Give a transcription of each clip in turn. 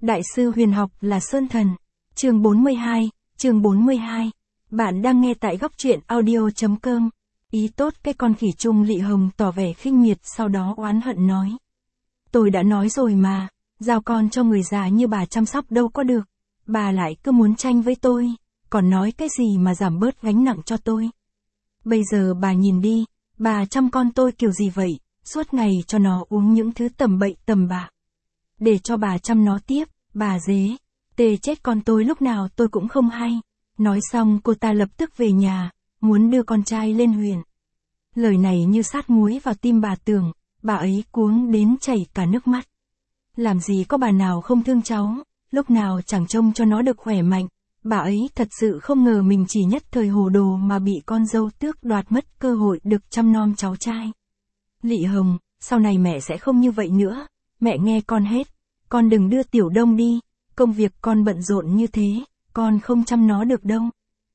Đại sư huyền học là Sơn Thần. Chương 42, chương 42. Bạn đang nghe tại góc truyện audio.com. Ý tốt cái con khỉ Trung Lị Hồng tỏ vẻ khinh miệt, sau đó oán hận nói. Tôi đã nói rồi mà, giao con cho người già như bà chăm sóc đâu có được. Bà lại cứ muốn tranh với tôi, còn nói cái gì mà giảm bớt gánh nặng cho tôi. Bây giờ bà nhìn đi, bà chăm con tôi kiểu gì vậy, suốt ngày cho nó uống những thứ tầm bậy tầm bạ. Để cho bà chăm nó tiếp, bà dế, tê chết con tôi lúc nào tôi cũng không hay. Nói xong cô ta lập tức về nhà, muốn đưa con trai lên huyện. Lời này như sát muối vào tim bà Tường, bà ấy cuống đến chảy cả nước mắt. Làm gì có bà nào không thương cháu, lúc nào chẳng trông cho nó được khỏe mạnh. Bà ấy thật sự không ngờ mình chỉ nhất thời hồ đồ mà bị con dâu tước đoạt mất cơ hội được chăm nom cháu trai. Lị Hồng, sau này mẹ sẽ không như vậy nữa, mẹ nghe con hết, con đừng đưa Tiểu Đông đi, công việc con bận rộn như thế, con không chăm nó được đâu.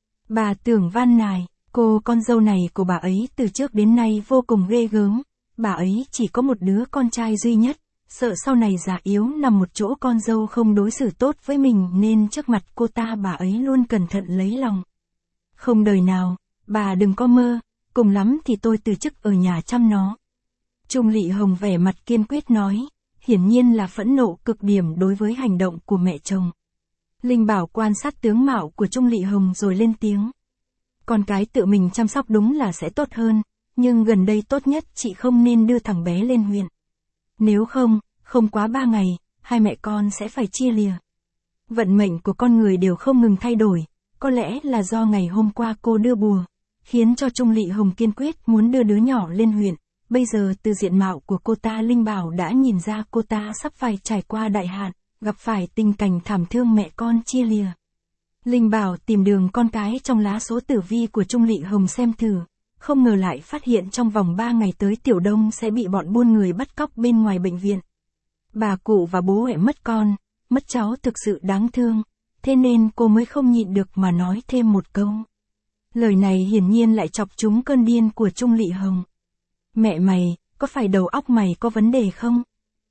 Bà Tưởng van nài, cô con dâu này của bà ấy từ trước đến nay vô cùng ghê gớm, bà ấy chỉ có một đứa con trai duy nhất, sợ sau này già yếu nằm một chỗ con dâu không đối xử tốt với mình nên trước mặt cô ta bà ấy luôn cẩn thận lấy lòng. Không đời nào, bà đừng có mơ, cùng lắm thì tôi từ chức ở nhà chăm nó. Trung Lị Hồng vẻ mặt kiên quyết nói, hiển nhiên là phẫn nộ cực điểm đối với hành động của mẹ chồng. Linh Bảo quan sát tướng mạo của Trung Lị Hồng rồi lên tiếng. Con cái tự mình chăm sóc đúng là sẽ tốt hơn, nhưng gần đây tốt nhất chị không nên đưa thằng bé lên huyện. Nếu không, không quá 3 ngày, hai mẹ con sẽ phải chia lìa. Vận mệnh của con người đều không ngừng thay đổi, có lẽ là do ngày hôm qua cô đưa bùa, khiến cho Trung Lị Hồng kiên quyết muốn đưa đứa nhỏ lên huyện. Bây giờ từ diện mạo của cô ta Linh Bảo đã nhìn ra cô ta sắp phải trải qua đại hạn, gặp phải tình cảnh thảm thương mẹ con chia lìa. Linh Bảo tìm đường con cái trong lá số tử vi của Trung Lị Hồng xem thử, không ngờ lại phát hiện trong vòng 3 ngày tới Tiểu Đông sẽ bị bọn buôn người bắt cóc bên ngoài bệnh viện. Bà cụ và bố mẹ mất con, mất cháu thực sự đáng thương, thế nên cô mới không nhịn được mà nói thêm một câu. Lời này hiển nhiên lại chọc trúng cơn điên của Trung Lị Hồng. Mẹ mày, có phải đầu óc mày có vấn đề không?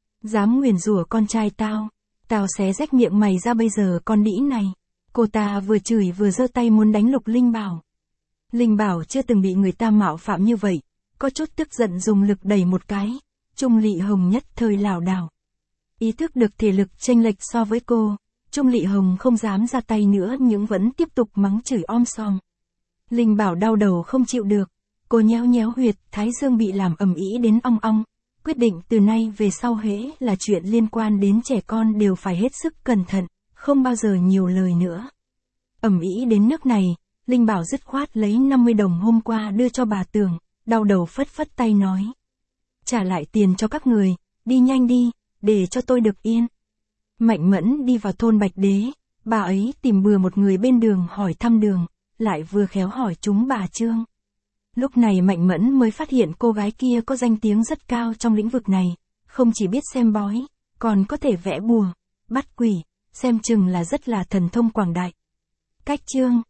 Dám nguyền rủa con trai tao xé rách miệng mày ra bây giờ con đĩ này. Cô ta vừa chửi vừa giơ tay muốn đánh lục Linh Bảo. Linh Bảo chưa từng bị người ta mạo phạm như vậy, có chút tức giận dùng lực đẩy một cái, Trung Lị Hồng nhất thời lảo đảo. Ý thức được thể lực chênh lệch so với cô, Trung Lị Hồng không dám ra tay nữa nhưng vẫn tiếp tục mắng chửi om sòm. Linh Bảo đau đầu không chịu được, cô nhéo nhéo huyệt thái dương bị làm ầm ĩ đến ong ong, quyết định từ nay về sau hễ là chuyện liên quan đến trẻ con đều phải hết sức cẩn thận, không bao giờ nhiều lời nữa. Ầm ĩ đến nước này, Linh Bảo dứt khoát lấy 50 đồng hôm qua đưa cho bà Tường, đau đầu phất phất tay nói. Trả lại tiền cho các người, đi nhanh đi, để cho tôi được yên. Mạnh Mẫn đi vào thôn Bạch Đế, bà ấy tìm bừa một người bên đường hỏi thăm đường, lại vừa khéo hỏi chúng bà Trương. Lúc này Mạnh Mẫn mới phát hiện cô gái kia có danh tiếng rất cao trong lĩnh vực này, không chỉ biết xem bói, còn có thể vẽ bùa, bắt quỷ, xem chừng là rất là thần thông quảng đại. Cách chương